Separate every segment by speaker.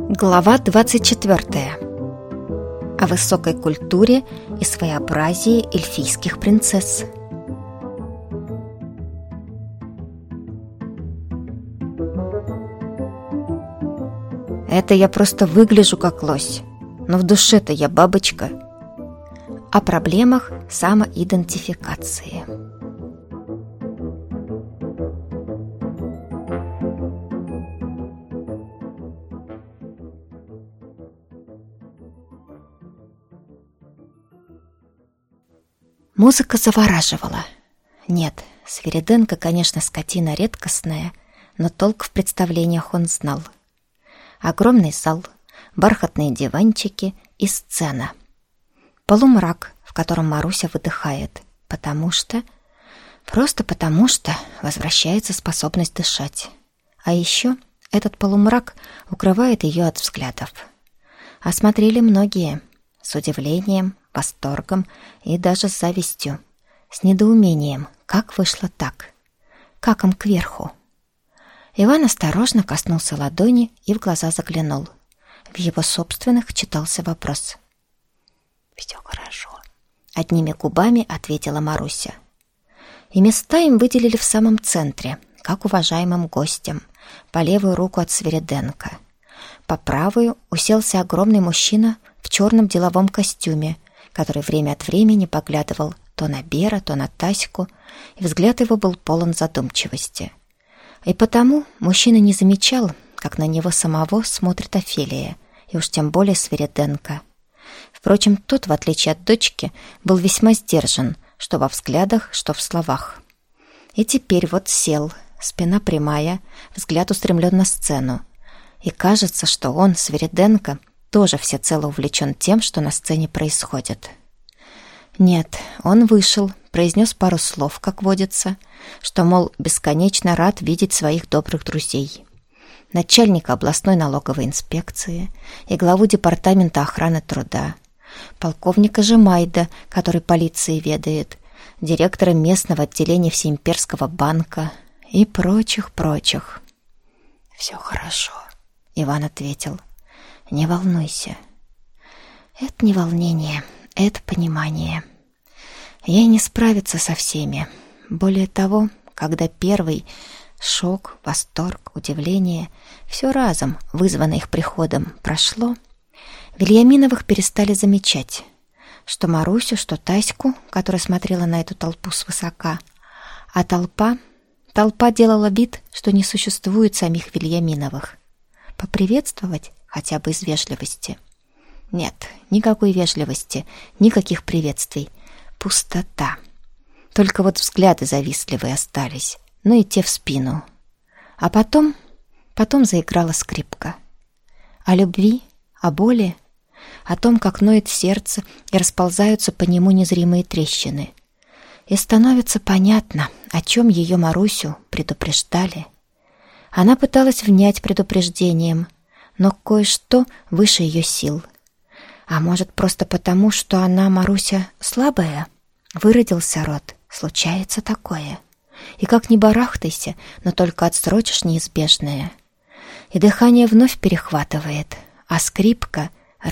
Speaker 1: Глава 24. О высокой культуре и своеобразии эльфийских принцесс. Это я просто выгляжу как лось, но в душе-то я бабочка. О проблемах самоидентификации. Музыка завораживала. Нет, Свириденко, конечно, скотина редкостная, но толк в представлениях он знал. Огромный зал, бархатные диванчики и сцена. Полумрак, в котором Маруся выдыхает, просто потому что возвращается способность дышать. А еще этот полумрак укрывает ее от взглядов. Осмотрели многие, с удивлением, восторгом и даже с завистью, с недоумением, как вышло так, как им кверху. Иван осторожно коснулся ладони и в глаза заглянул. В его собственных читался вопрос. «Все хорошо», — одними губами ответила Маруся. И места им выделили в самом центре, как уважаемым гостям, по левую руку от Свириденко. По правую уселся огромный мужчина в черном деловом костюме, который время от времени поглядывал то на Бера, то на Таську, и взгляд его был полон задумчивости. И потому мужчина не замечал, как на него самого смотрит Офелия, и уж тем более Свириденко. Впрочем, тот, в отличие от дочки, был весьма сдержан, что во взглядах, что в словах. И теперь вот сел, спина прямая, взгляд устремлен на сцену. И кажется, что он, Свириденко, тоже всецело увлечен тем, что на сцене происходит. Нет, он вышел, произнес пару слов, как водится, что, мол, бесконечно рад видеть своих добрых друзей. Начальника областной налоговой инспекции и главу департамента охраны труда, полковника Жемайда, который полицией ведает, директора местного отделения Всеимперского банка и прочих. «Все хорошо», — Иван ответил. «Не волнуйся. Это не волнение, это понимание. Ей не справиться со всеми. Более того, когда первый шок, восторг, удивление, все разом, вызвано их приходом, прошло, Вельяминовых перестали замечать, что Марусю, что Таську, которая смотрела на эту толпу свысока, а толпа делала вид, что не существует самих Вельяминовых. Поприветствовать хотя бы из вежливости. Нет, никакой вежливости, никаких приветствий. Пустота. Только вот взгляды завистливые остались, но и те в спину. А потом заиграла скрипка. О любви, о боли, о том, как ноет сердце и расползаются по нему незримые трещины. И становится понятно, о чем ее Марусю предупреждали. Она пыталась внять предупреждением, но кое-что выше ее сил. А может, просто потому, что она, Маруся, слабая? Выродился род, случается такое. И как ни барахтайся, но только отсрочишь неизбежное. И дыхание вновь перехватывает, а скрипка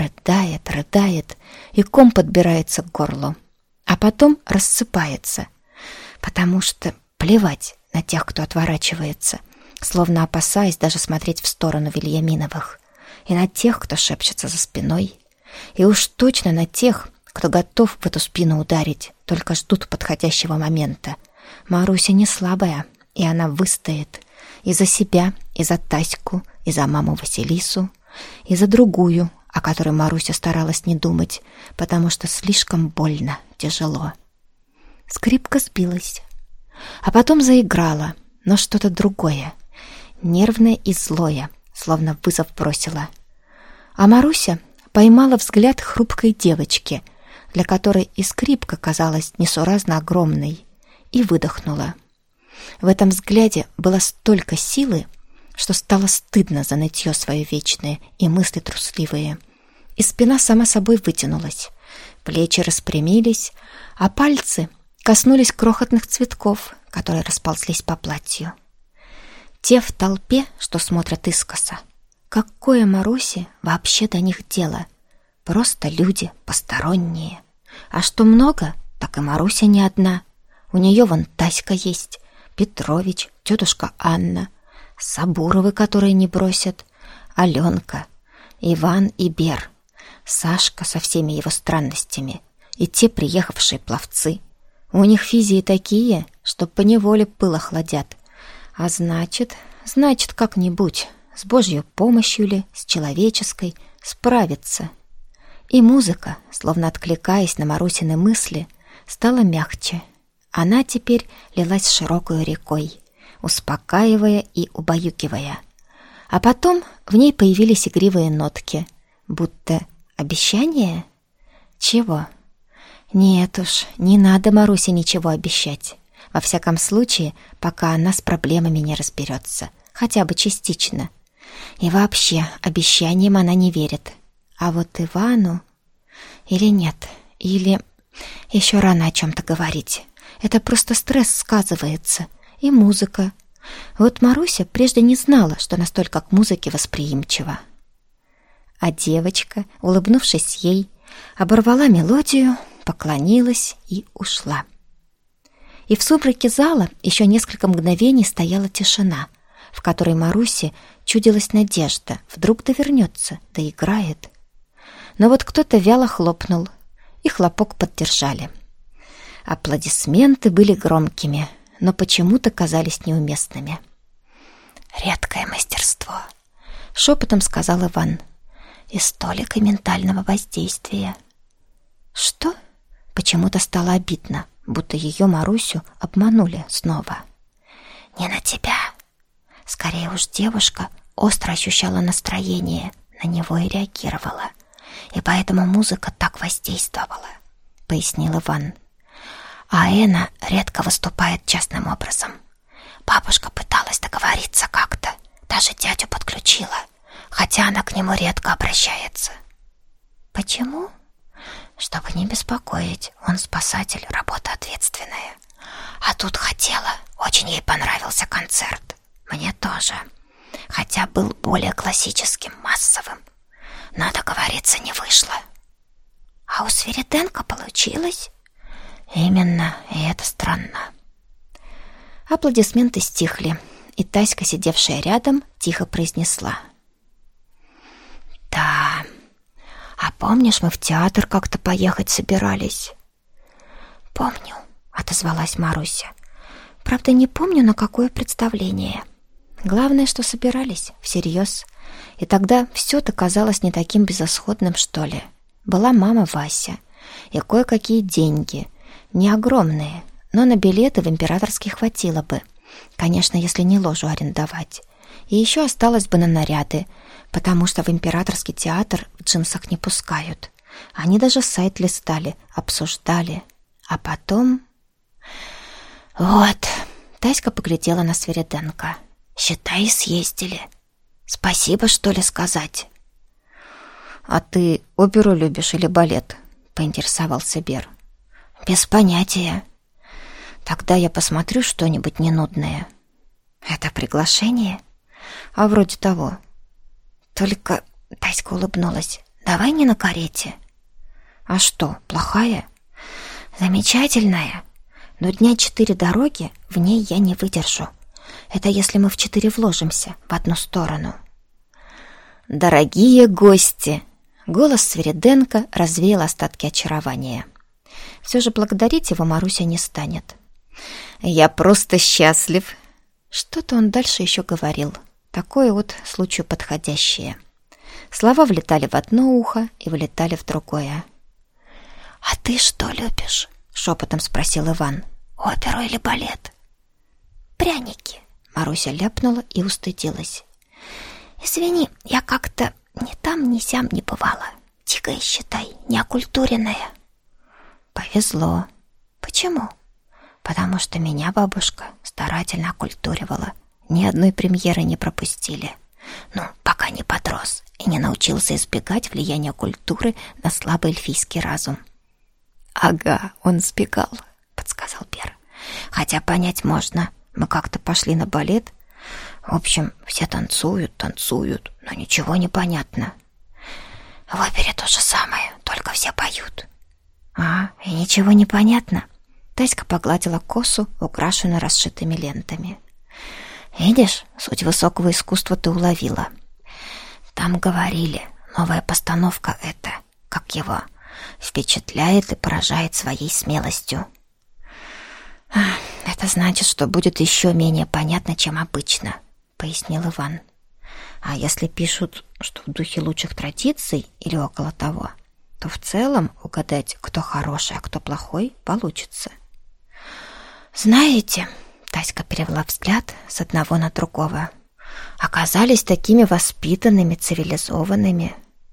Speaker 1: рыдает, и ком подбирается к горлу. А потом рассыпается, потому что плевать на тех, кто отворачивается, словно опасаясь даже смотреть в сторону Вельяминовых, и на тех, кто шепчется за спиной, и уж точно на тех, кто готов в эту спину ударить, только ждут подходящего момента. Маруся не слабая, и она выстоит и за себя, и за Таську, и за маму Василису, и за другую, о которой Маруся старалась не думать, потому что слишком больно, тяжело. Скрипка сбилась, а потом заиграла, но что-то другое, нервное и злое, словно вызов бросила. А Маруся поймала взгляд хрупкой девочки, для которой и скрипка казалась несуразно огромной, и выдохнула. В этом взгляде было столько силы, что стало стыдно за нытье свое вечное и мысли трусливые. И спина сама собой вытянулась, плечи распрямились, а пальцы коснулись крохотных цветков, которые расползлись по платью. Те в толпе, что смотрят искоса, какое Марусе вообще до них дело? Просто люди посторонние. А что много, так и Маруся не одна. У нее вон Таська есть, Петрович, тетушка Анна, Сабуровы, которые не бросят, Аленка, Иван и Бер, Сашка со всеми его странностями и те приехавшие пловцы. У них физии такие, что поневоле пыл охладят. А значит, как-нибудь, с Божьей помощью ли, с человеческой, справиться. И музыка, словно откликаясь на Марусины мысли, стала мягче. Она теперь лилась широкой рекой, успокаивая и убаюкивая. А потом в ней появились игривые нотки, будто обещание? Чего? Нет уж, не надо Марусе ничего обещать. Во всяком случае, пока она с проблемами не разберется, хотя бы частично. И вообще, обещаниям она не верит. А вот Ивану... Или нет, или... Еще рано о чем-то говорить. Это просто стресс сказывается. И музыка. Вот Маруся прежде не знала, что настолько к музыке восприимчива. А девочка, улыбнувшись ей, оборвала мелодию, поклонилась и ушла. И в сумраке зала еще несколько мгновений стояла тишина, в которой Марусе чудилась надежда, вдруг довернется, доиграет. Но вот кто-то вяло хлопнул, и хлопок поддержали. Аплодисменты были громкими, но почему-то казались неуместными. «Редкое мастерство», — шепотом сказал Иван, — «и столько ментального воздействия». «Что?» — почему-то стало обидно, будто ее Марусю обманули снова. «Не на тебя». Скорее уж девушка остро ощущала настроение, на него и реагировала. И поэтому музыка так воздействовала, пояснил Иван. А Эна редко выступает частным образом. Бабушка пыталась договориться как-то, даже дядю подключила, хотя она к нему редко обращается. Почему? Чтобы не беспокоить, он спасатель, работа ответственная. А тут хотела, очень ей понравился концерт. Мне тоже, хотя был более классическим, массовым. Но договориться не вышло. А у Свириденко получилось? Именно, и это странно. Аплодисменты стихли, и Таська, сидевшая рядом, тихо произнесла: «Да, а помнишь, мы в театр как-то поехать собирались?» «Помню», — отозвалась Маруся. «Правда, не помню, на какое представление. Главное, что собирались, всерьез. И тогда все-то казалось не таким безысходным, что ли. Была мама Вася, и кое-какие деньги, не огромные, но на билеты в Императорский хватило бы. Конечно, если не ложу арендовать. И еще осталось бы на наряды, потому что в Императорский театр в джинсах не пускают. Они даже сайт листали, обсуждали. А потом... Вот, Таська поглядела на Свириденко. Считай, съездили. Спасибо, что ли, сказать? А ты оперу любишь или балет? Поинтересовался Бер. Без понятия. Тогда я посмотрю что-нибудь ненудное. Это приглашение? А вроде того. Только, Таська улыбнулась, давай не на карете. А что, плохая? Замечательная. Но дня 4 дороги в ней я не выдержу. Это если мы в 4 вложимся в одну сторону. Дорогие гости! Голос Свириденко развеял остатки очарования. Все же благодарить его Маруся не станет. Я просто счастлив. Что-то он дальше еще говорил. Такое вот случаю подходящее. Слова влетали в одно ухо и вылетали в другое. «А ты что любишь?» — шепотом спросил Иван. «Оперу или балет?» «Пряники», — Маруся ляпнула и устыдилась. «Извини, я как-то ни там, ни сям не бывала. Дикая, считай, неокультуренная». «Повезло». «Почему?» «Потому что меня бабушка старательно окультуривала. Ни одной премьеры не пропустили. Ну, пока не подрос и не научился избегать влияния культуры на слабый эльфийский разум». «Ага, он сбегал», — подсказал Бер. «Хотя понять можно. Мы как-то пошли на балет. В общем, все танцуют, но ничего не понятно. В опере то же самое, только все поют. И ничего не понятно. Таська погладила косу, украшенную расшитыми лентами. Видишь, суть высокого искусства ты уловила. Там говорили, новая постановка это, как его, впечатляет и поражает своей смелостью. Это значит, что будет еще менее понятно, чем обычно, пояснил Иван. А если пишут, что в духе лучших традиций или около того, то в целом угадать, кто хороший, а кто плохой, получится. Знаете, Таська перевела взгляд с одного на другого. Оказались такими воспитанными, цивилизованными.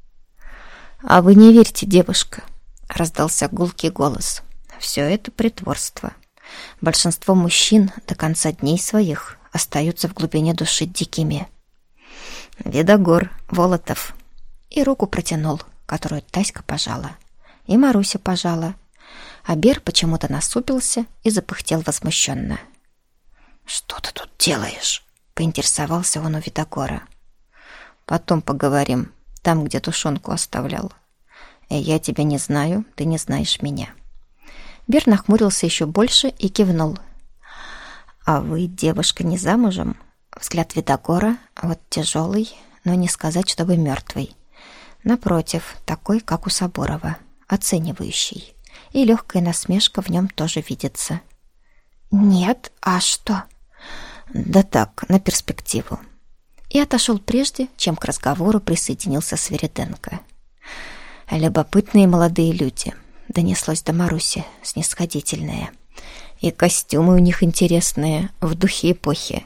Speaker 1: А вы не верьте, девушка, раздался гулкий голос. Все это притворство. Большинство мужчин до конца дней своих остаются в глубине души дикими. Видогор, Волотов. И руку протянул, которую Таська пожала. И Маруся пожала. А Бер почему-то насупился и запыхтел возмущенно. «Что ты тут делаешь?» — поинтересовался он у Видогора. «Потом поговорим, там, где тушенку оставлял. Я тебя не знаю, ты не знаешь меня». Бер нахмурился еще больше и кивнул. «А вы, девушка, не замужем?» Взгляд Видогора вот тяжелый, но не сказать, чтобы мертвый. Напротив, такой, как у Соборова, оценивающий. И легкая насмешка в нем тоже видится. «Нет, а что?» «Да так, на перспективу». И отошел прежде, чем к разговору присоединился Свириденко. «Любопытные молодые люди», — донеслось до Маруси, снисходительное. «И костюмы у них интересные, в духе эпохи».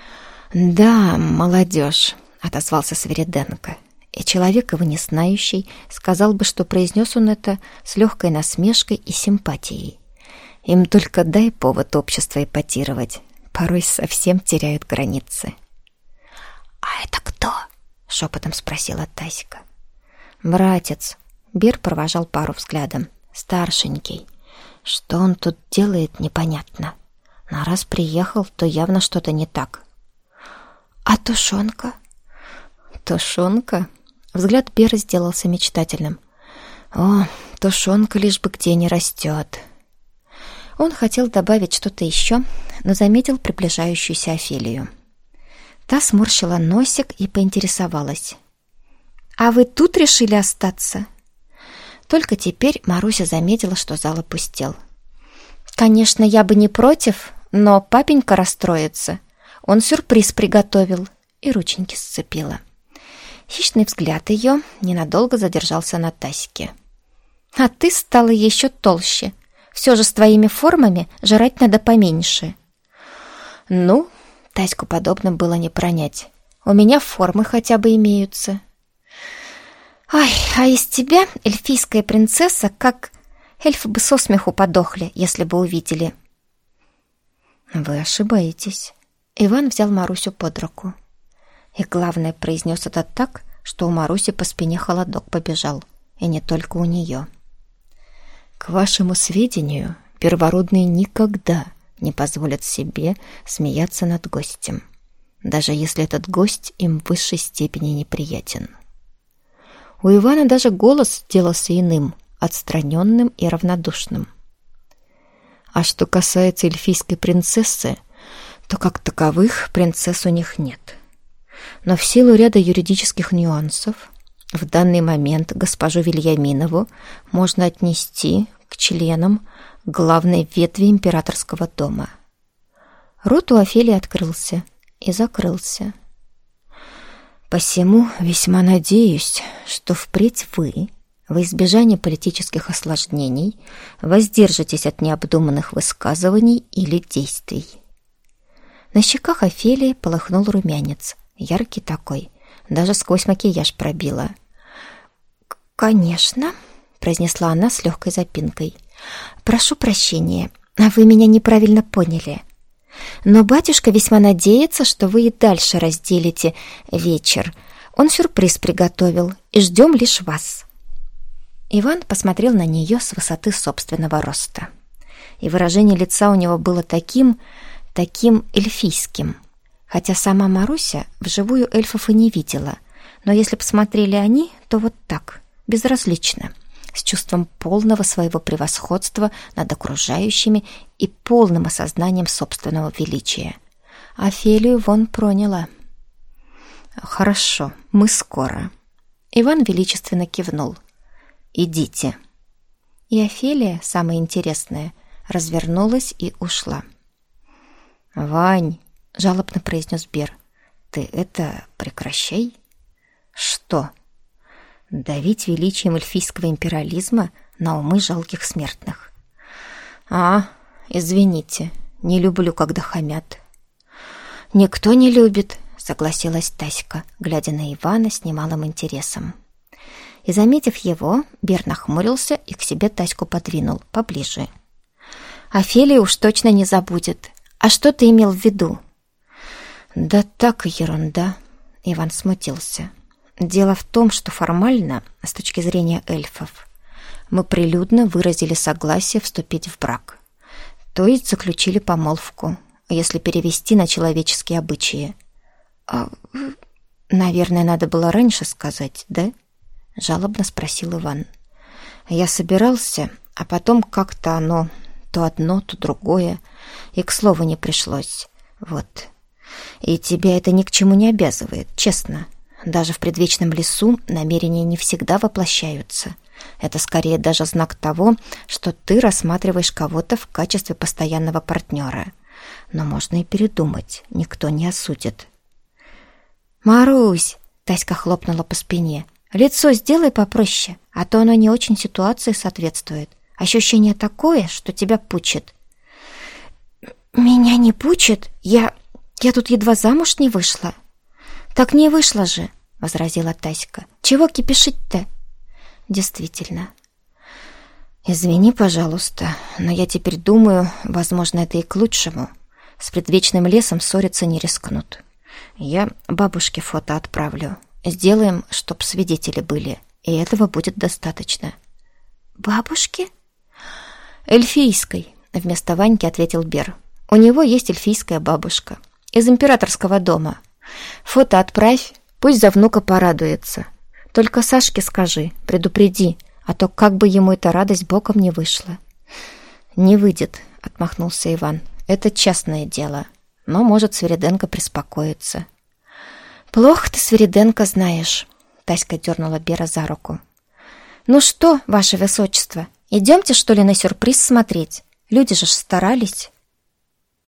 Speaker 1: «Да, молодежь», — отозвался Свириденко. И человек, его не знающий, сказал бы, что произнес он это с легкой насмешкой и симпатией. Им только дай повод общества эпатировать. Порой совсем теряют границы. «А это кто?» — шепотом спросила Таська. «Братец». Бер провожал пару взглядом. «Старшенький. Что он тут делает, непонятно. Но раз приехал, то явно что-то не так». «А тушенка?» «Тушенка?» Взгляд Бера сделался мечтательным. «О, тушенка лишь бы где не растет». Он хотел добавить что-то еще, но заметил приближающуюся Офелию. Та сморщила носик и поинтересовалась. «А вы тут решили остаться?» Только теперь Маруся заметила, что зал опустел. «Конечно, я бы не против, но папенька расстроится. Он сюрприз приготовил». И рученьки сцепила. Хищный взгляд ее ненадолго задержался на Таське. «А ты стала еще толще. Все же с твоими формами жрать надо поменьше». «Ну, Таську подобным было не пронять. У меня формы хотя бы имеются». «Ай, а из тебя, эльфийская принцесса, как... Эльфы бы со смеху подохли, если бы увидели». «Вы ошибаетесь». Иван взял Марусю под руку. И главное, произнес это так, что у Маруси по спине холодок побежал. И не только у нее. «К вашему сведению, первородные никогда не позволят себе смеяться над гостем, даже если этот гость им в высшей степени неприятен». У Ивана даже голос сделался иным, отстраненным и равнодушным. А что касается эльфийской принцессы, то как таковых принцесс у них нет. Но в силу ряда юридических нюансов в данный момент госпожу Вильяминову можно отнести к членам главной ветви императорского дома. Рот у Офелии открылся и закрылся. «Посему весьма надеюсь, что впредь вы, во избежание политических осложнений, воздержитесь от необдуманных высказываний или действий». На щеках Офелии полыхнул румянец, яркий такой, даже сквозь макияж пробило. «Конечно», — произнесла она с легкой запинкой. «Прошу прощения, вы меня неправильно поняли. Но батюшка весьма надеется, что вы и дальше разделите вечер. Он сюрприз приготовил, и ждем лишь вас». Иван посмотрел на нее с высоты собственного роста. И выражение лица у него было таким эльфийским. Хотя сама Маруся вживую эльфов и не видела, но если б смотрели они, то вот так, безразлично, с чувством полного своего превосходства над окружающими и полным осознанием собственного величия. Офелию вон проняла. «Хорошо, мы скоро». Иван величественно кивнул. «Идите». И Офелия, самое интересное, развернулась и ушла. «Вань», — жалобно произнес Бер, — «ты это прекращай». «Что?» «Давить величием эльфийского империализма на умы жалких смертных». Извините, не люблю, когда хамят». «Никто не любит», — согласилась Таська, глядя на Ивана с немалым интересом. И, заметив его, Бер нахмурился и к себе Таську подвинул поближе. «Офелия уж точно не забудет. А что ты имел в виду?» «Да так, ерунда», — Иван смутился. «Дело в том, что формально, с точки зрения эльфов, мы прилюдно выразили согласие вступить в брак. То есть заключили помолвку, если перевести на человеческие обычаи». «Наверное, надо было раньше сказать, да?» — жалобно спросил Иван. «Я собирался, а потом как-то оно то одно, то другое, и к слову не пришлось. Вот. И тебя это ни к чему не обязывает, честно. Даже в предвечном лесу намерения не всегда воплощаются. Это скорее даже знак того, что ты рассматриваешь кого-то в качестве постоянного партнера. Но можно и передумать, никто не осудит». «Марусь!» — Таська хлопнула по спине. «Лицо сделай попроще, а то оно не очень ситуации соответствует. Ощущение такое, что тебя пучит». «Меня не пучит? Я тут едва замуж не вышла». «Так не вышла же», — возразила Таська. «Чего кипишить-то?» «Действительно». «Извини, пожалуйста, но я теперь думаю, возможно, это и к лучшему. С предвечным лесом ссориться не рискнут. Я бабушке фото отправлю. Сделаем, чтоб свидетели были, и этого будет достаточно». «Бабушке?» «Эльфийской», — вместо Ваньки ответил Бер. «У него есть эльфийская бабушка. Из императорского дома. Фото отправь, пусть за внука порадуется. Только Сашке скажи, предупреди, а то как бы ему эта радость боком не вышла». «Не выйдет», — отмахнулся Иван. «Это частное дело. Но, может, Свириденко приспокоится». «Плохо ты Свириденко знаешь», — Таська дернула Бера за руку. «Ну что, ваше высочество, идемте, что ли, на сюрприз смотреть? Люди же ж старались».